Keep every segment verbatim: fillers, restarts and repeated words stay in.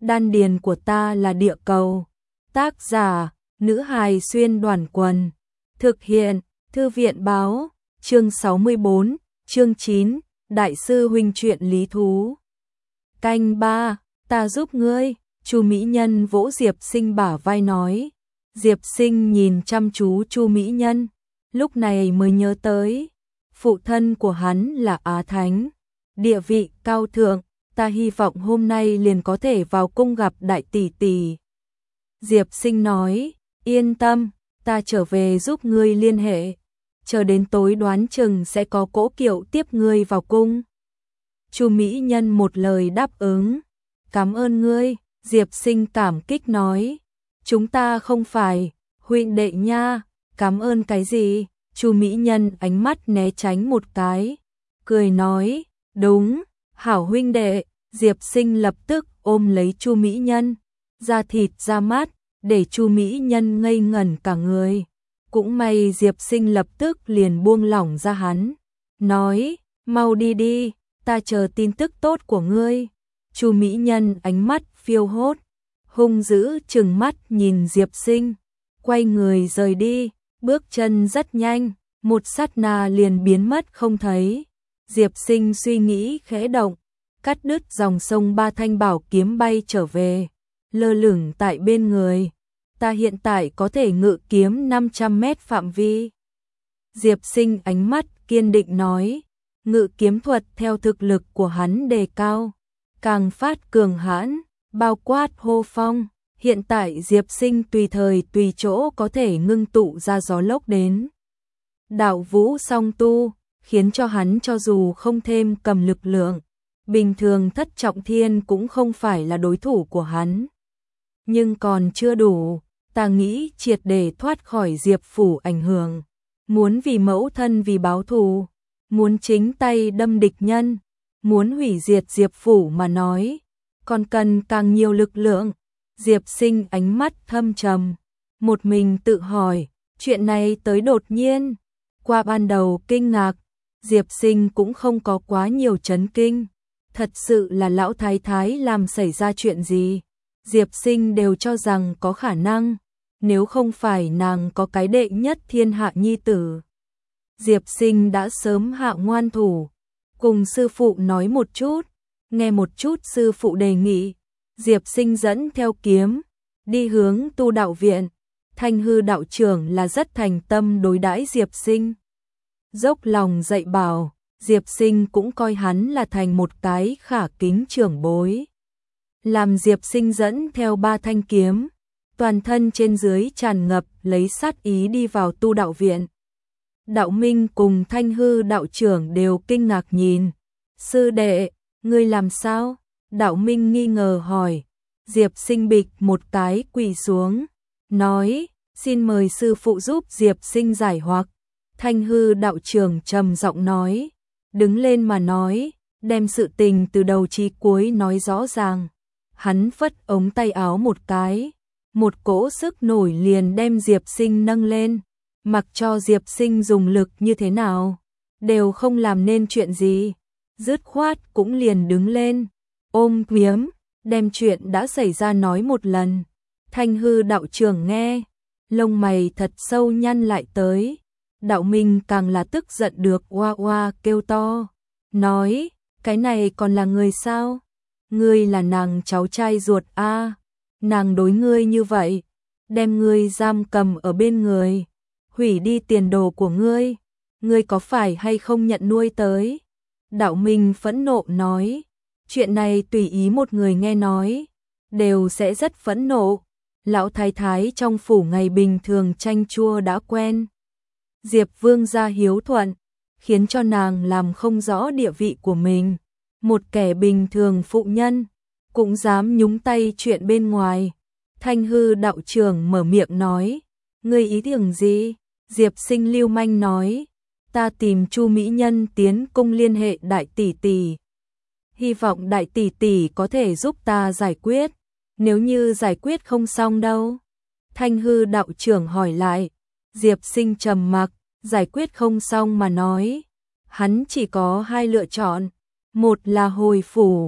đan điền của ta là địa cầu. Tác giả, nữ hài xuyên đoàn quần. Thực hiện, thư viện báo, chương sáu mươi bốn, chương chín, đại sư huynh truyện lý thú. Canh ba, ta giúp ngươi, Chu Mỹ Nhân vỗ Diệp Sinh bả vai nói. Diệp Sinh nhìn chăm chú Chu Mỹ Nhân, lúc này mới nhớ tới, phụ thân của hắn là Á Thánh, địa vị cao thượng, ta hy vọng hôm nay liền có thể vào cung gặp đại tỷ tỷ. Diệp Sinh nói, yên tâm, ta trở về giúp ngươi liên hệ, chờ đến tối đoán chừng sẽ có cỗ kiệu tiếp ngươi vào cung. Chu Mỹ Nhân một lời đáp ứng, cảm ơn ngươi. Diệp Sinh cảm kích nói, chúng ta không phải huynh đệ nha, cảm ơn cái gì? Chu Mỹ Nhân ánh mắt né tránh một cái, cười nói, đúng, hảo huynh đệ. Diệp Sinh lập tức ôm lấy Chu Mỹ Nhân, da thịt da mát, để Chu Mỹ Nhân ngây ngẩn cả người. Cũng may Diệp Sinh lập tức liền buông lỏng ra hắn, nói, mau đi đi, ta chờ tin tức tốt của ngươi. Chu Mỹ Nhân ánh mắt phiêu hốt, hung dữ trừng mắt nhìn Diệp Sinh, quay người rời đi, bước chân rất nhanh, một sát na liền biến mất không thấy. Diệp Sinh suy nghĩ khẽ động, cắt đứt dòng sông ba thanh bảo kiếm bay trở về, lơ lửng tại bên người. Ta hiện tại có thể ngự kiếm năm trăm mét phạm vi. Diệp Sinh ánh mắt kiên định nói, ngự kiếm thuật theo thực lực của hắn đề cao, càng phát cường hãn, bao quát hô phong. Hiện tại Diệp Sinh tùy thời tùy chỗ có thể ngưng tụ ra gió lốc đến. Đạo vũ song tu, khiến cho hắn cho dù không thêm cầm lực lượng, bình thường thất trọng thiên cũng không phải là đối thủ của hắn. Nhưng còn chưa đủ, ta nghĩ triệt để thoát khỏi Diệp phủ ảnh hưởng, muốn vì mẫu thân vì báo thù, muốn chính tay đâm địch nhân, muốn hủy diệt Diệp phủ mà nói, còn cần càng nhiều lực lượng. Diệp Sinh ánh mắt thâm trầm, một mình tự hỏi, chuyện này tới đột nhiên. Qua ban đầu kinh ngạc, Diệp Sinh cũng không có quá nhiều chấn kinh. Thật sự là lão thái thái làm xảy ra chuyện gì, Diệp Sinh đều cho rằng có khả năng, nếu không phải nàng có cái đệ nhất thiên hạ nhi tử. Diệp Sinh đã sớm hạ ngoan thủ, cùng sư phụ nói một chút, nghe một chút sư phụ đề nghị. Diệp Sinh dẫn theo kiếm, đi hướng tu đạo viện. Thanh Hư đạo trưởng là rất thành tâm đối đãi Diệp Sinh, dốc lòng dạy bảo. Diệp Sinh cũng coi hắn là thành một cái khả kính trưởng bối. Làm Diệp Sinh dẫn theo ba thanh kiếm, toàn thân trên dưới tràn ngập lấy sát ý đi vào tu đạo viện. Đạo Minh cùng Thanh Hư đạo trưởng đều kinh ngạc nhìn, sư đệ, ngươi làm sao? Đạo Minh nghi ngờ hỏi. Diệp Sinh bịch một cái quỳ xuống, nói, xin mời sư phụ giúp Diệp Sinh giải hoặc. Thanh Hư đạo trưởng trầm giọng nói, đứng lên mà nói, đem sự tình từ đầu chí cuối nói rõ ràng. Hắn phất ống tay áo một cái, một cỗ sức nổi liền đem Diệp Sinh nâng lên, mặc cho Diệp Sinh dùng lực như thế nào, đều không làm nên chuyện gì, dứt khoát cũng liền đứng lên, ôm kiếm, đem chuyện đã xảy ra nói một lần. Thanh Hư đạo trưởng nghe, lông mày thật sâu nhăn lại tới. Đạo Minh càng là tức giận được oa oa kêu to, nói, cái này còn là người sao? Ngươi là nàng cháu trai ruột a, à, nàng đối ngươi như vậy, đem ngươi giam cầm ở bên người, hủy đi tiền đồ của ngươi, ngươi có phải hay không nhận nuôi tới? Đạo Minh phẫn nộ nói, chuyện này tùy ý một người nghe nói, đều sẽ rất phẫn nộ. Lão thái thái trong phủ ngày bình thường chanh chua đã quen. Diệp Vương gia hiếu thuận, khiến cho nàng làm không rõ địa vị của mình. Một kẻ bình thường phụ nhân, cũng dám nhúng tay chuyện bên ngoài. Thanh Hư đạo trưởng mở miệng nói, ngươi ý tưởng gì? Diệp Sinh lưu manh nói, ta tìm Chu Mỹ Nhân tiến cung liên hệ đại tỷ tỷ. Hy vọng đại tỷ tỷ có thể giúp ta giải quyết. Nếu như giải quyết không xong đâu? Thanh Hư đạo trưởng hỏi lại. Diệp Sinh trầm mặc, giải quyết không xong mà nói. Hắn chỉ có hai lựa chọn. Một là hồi phủ,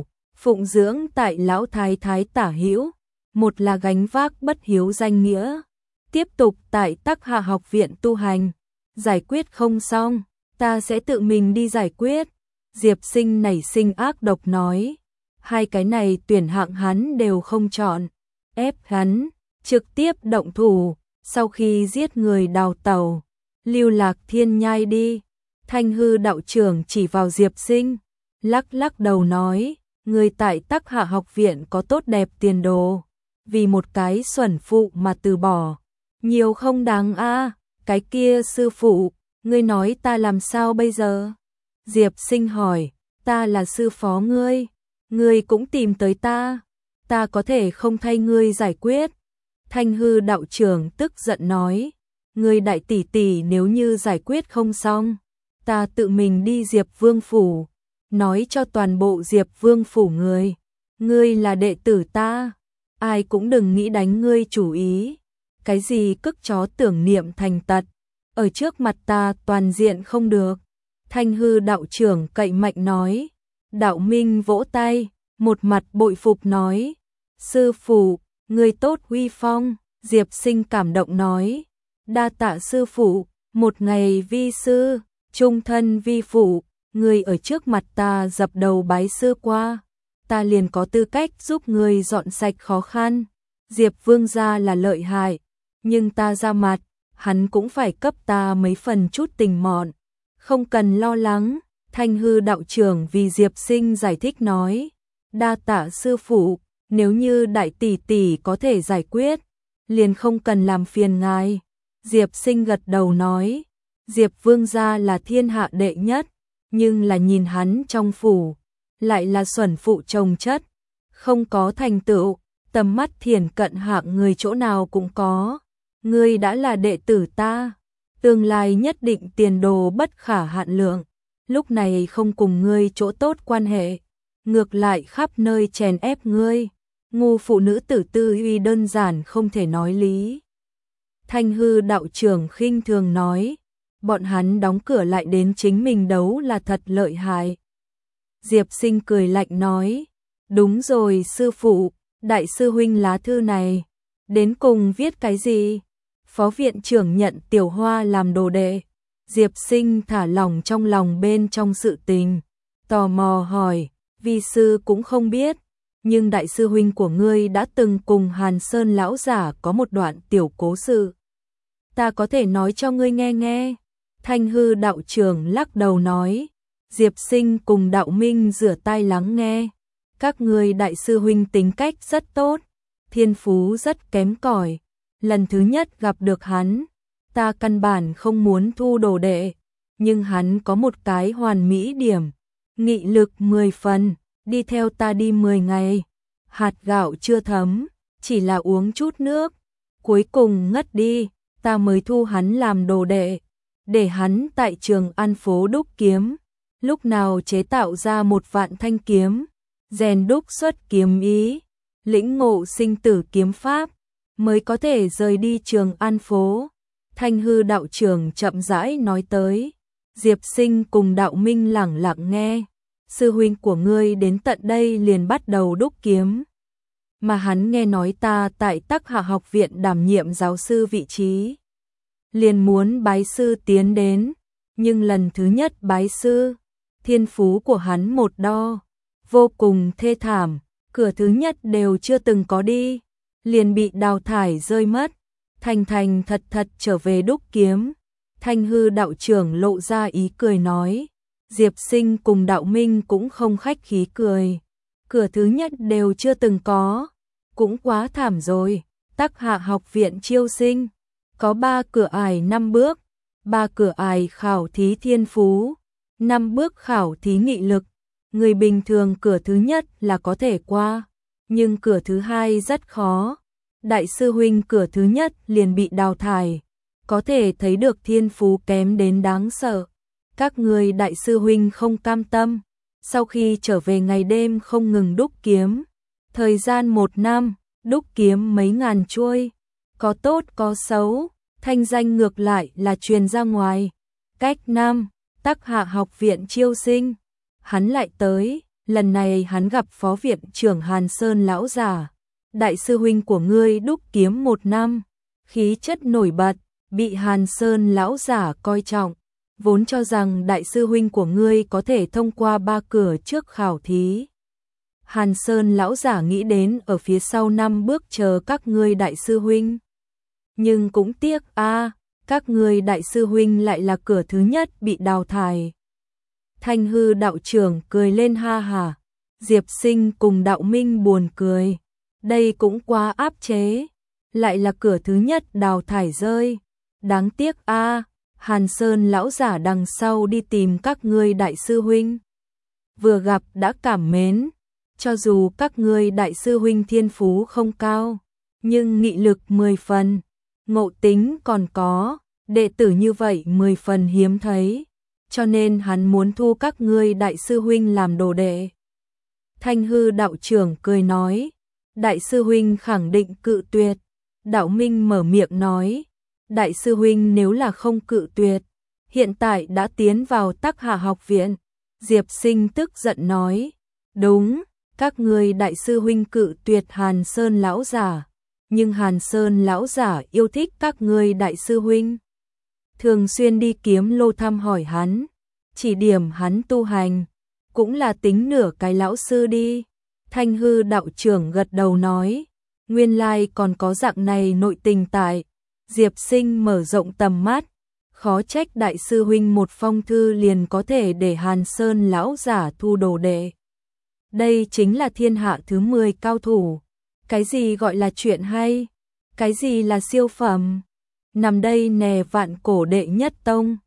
phụng dưỡng tại lão thái thái tả hữu, một là gánh vác bất hiếu danh nghĩa, tiếp tục tại Tắc Hạ học viện tu hành, giải quyết không xong, ta sẽ tự mình đi giải quyết. Diệp Sinh nảy sinh ác độc nói, hai cái này tuyển hạng hắn đều không chọn, ép hắn trực tiếp động thủ, sau khi giết người đào tẩu, lưu lạc thiên nhai đi. Thanh hư đạo trưởng chỉ vào Diệp Sinh, lắc lắc đầu nói, người tại Tắc Hạ học viện có tốt đẹp tiền đồ, vì một cái xuẩn phụ mà từ bỏ, nhiều không đáng a. Cái kia sư phụ, ngươi nói ta làm sao bây giờ? Diệp Sinh hỏi, ta là sư phó ngươi, ngươi cũng tìm tới ta, ta có thể không thay ngươi giải quyết. Thanh hư đạo trưởng tức giận nói, ngươi đại tỷ tỷ nếu như giải quyết không xong, ta tự mình đi Diệp Vương phủ, nói cho toàn bộ Diệp Vương phủ người, ngươi là đệ tử ta, ai cũng đừng nghĩ đánh ngươi chủ ý. Cái gì cức chó tưởng niệm thành tật, ở trước mặt ta toàn diện không được. Thanh hư đạo trưởng cậy mạnh nói. Đạo Minh vỗ tay, một mặt bội phục nói, sư phụ, người tốt uy phong. Diệp Sinh cảm động nói, đa tạ sư phụ, một ngày vi sư, trung thân vi phụ, người ở trước mặt ta dập đầu bái sư qua, ta liền có tư cách giúp người dọn sạch khó khăn. Diệp Vương gia là lợi hại, nhưng ta ra mặt, hắn cũng phải cấp ta mấy phần chút tình mọn, không cần lo lắng. Thanh hư đạo trưởng vì Diệp Sinh giải thích nói, đa tạ sư phụ, nếu như đại tỷ tỷ có thể giải quyết, liền không cần làm phiền ngài. Diệp Sinh gật đầu nói, Diệp Vương gia là thiên hạ đệ nhất, nhưng là nhìn hắn trong phủ, lại là xuẩn phụ trồng chất, không có thành tựu, tầm mắt thiển cận hạng người chỗ nào cũng có. Ngươi đã là đệ tử ta, tương lai nhất định tiền đồ bất khả hạn lượng, lúc này không cùng ngươi chỗ tốt quan hệ, ngược lại khắp nơi chèn ép ngươi, ngu phụ nữ tử tư uy đơn giản không thể nói lý. Thanh hư đạo trưởng khinh thường nói, bọn hắn đóng cửa lại đến chính mình đấu là thật lợi hại. Diệp Sinh cười lạnh nói, đúng rồi sư phụ, đại sư huynh lá thư này, đến cùng viết cái gì? Phó viện trưởng nhận Tiểu Hoa làm đồ đệ. Diệp Sinh thả lỏng trong lòng bên trong sự tình, tò mò hỏi, vi sư cũng không biết, nhưng đại sư huynh của ngươi đã từng cùng Hàn Sơn lão giả có một đoạn tiểu cố sự. Ta có thể nói cho ngươi nghe nghe. Thanh hư đạo trưởng lắc đầu nói, Diệp Sinh cùng đạo minh rửa tai lắng nghe. Các ngươi đại sư huynh tính cách rất tốt, thiên phú rất kém cỏi. Lần thứ nhất gặp được hắn, ta căn bản không muốn thu đồ đệ, nhưng hắn có một cái hoàn mỹ điểm, nghị lực mười phần, đi theo ta đi mười ngày, hạt gạo chưa thấm, chỉ là uống chút nước, cuối cùng ngất đi, ta mới thu hắn làm đồ đệ, để hắn tại Trường An phố đúc kiếm, lúc nào chế tạo ra một vạn thanh kiếm, rèn đúc xuất kiếm ý, lĩnh ngộ sinh tử kiếm pháp, mới có thể rời đi Trường An phố. Thanh hư đạo trưởng chậm rãi nói tới, Diệp Sinh cùng đạo minh lẳng lặng nghe, sư huynh của ngươi đến tận đây liền bắt đầu đúc kiếm, mà hắn nghe nói ta tại Tắc Hạ học viện đảm nhiệm giáo sư vị trí, liền muốn bái sư tiến đến, nhưng lần thứ nhất bái sư, thiên phú của hắn một đo, vô cùng thê thảm, cửa thứ nhất đều chưa từng có đi, liền bị đào thải rơi mất, thành thành thật thật trở về đúc kiếm. Thanh hư đạo trưởng lộ ra ý cười nói, Diệp Sinh cùng đạo minh cũng không khách khí cười, cửa thứ nhất đều chưa từng có, cũng quá thảm rồi. Tắc Hạ học viện chiêu sinh, có ba cửa ải năm bước, ba cửa ải khảo thí thiên phú, năm bước khảo thí nghị lực, người bình thường cửa thứ nhất là có thể qua, nhưng cửa thứ hai rất khó. Đại sư huynh cửa thứ nhất liền bị đào thải, có thể thấy được thiên phú kém đến đáng sợ. Các người đại sư huynh không cam tâm, sau khi trở về ngày đêm không ngừng đúc kiếm, thời gian một năm, đúc kiếm mấy ngàn chuôi, có tốt có xấu, thanh danh ngược lại là truyền ra ngoài. Cách năm, Tắc Hạ học viện chiêu sinh, hắn lại tới, Lần này hắn gặp Phó Viện trưởng Hàn Sơn lão giả. Đại sư huynh của ngươi đúc kiếm một năm, khí chất nổi bật, bị Hàn Sơn lão giả coi trọng, vốn cho rằng đại sư huynh của ngươi có thể thông qua ba cửa trước khảo thí. Hàn Sơn lão giả nghĩ đến ở phía sau năm bước chờ các ngươi đại sư huynh. Nhưng cũng tiếc a, các ngươi đại sư huynh lại là cửa thứ nhất bị đào thải. Thanh hư đạo trưởng cười lên ha hả, Diệp Sinh cùng đạo minh buồn cười. Đây cũng quá áp chế, lại là cửa thứ nhất đào thải rơi. Đáng tiếc a, Hàn Sơn lão giả đằng sau đi tìm các ngươi đại sư huynh. Vừa gặp đã cảm mến, cho dù các ngươi đại sư huynh thiên phú không cao, nhưng nghị lực mười phần, ngộ tính còn có, đệ tử như vậy mười phần hiếm thấy, cho nên hắn muốn thu các ngươi đại sư huynh làm đồ đệ. Thanh hư đạo trưởng cười nói, đại sư huynh khẳng định cự tuyệt. Đạo Minh mở miệng nói, đại sư huynh nếu là không cự tuyệt, hiện tại đã tiến vào Tắc Hà học viện. Diệp Sinh tức giận nói, đúng, các ngươi đại sư huynh cự tuyệt Hàn Sơn lão giả, nhưng Hàn Sơn lão giả yêu thích các ngươi đại sư huynh, thường xuyên đi kiếm lô thăm hỏi hắn, chỉ điểm hắn tu hành, cũng là tính nửa cái lão sư đi. Thanh hư đạo trưởng gật đầu nói, nguyên lai còn có dạng này nội tình tại. Diệp Sinh mở rộng tầm mắt, khó trách đại sư huynh một phong thư liền có thể để Hàn Sơn lão giả thu đồ đệ. Đây chính là thiên hạ thứ mười cao thủ. Cái gì gọi là chuyện hay? Cái gì là siêu phẩm? Nằm đây nè vạn cổ đệ nhất tông.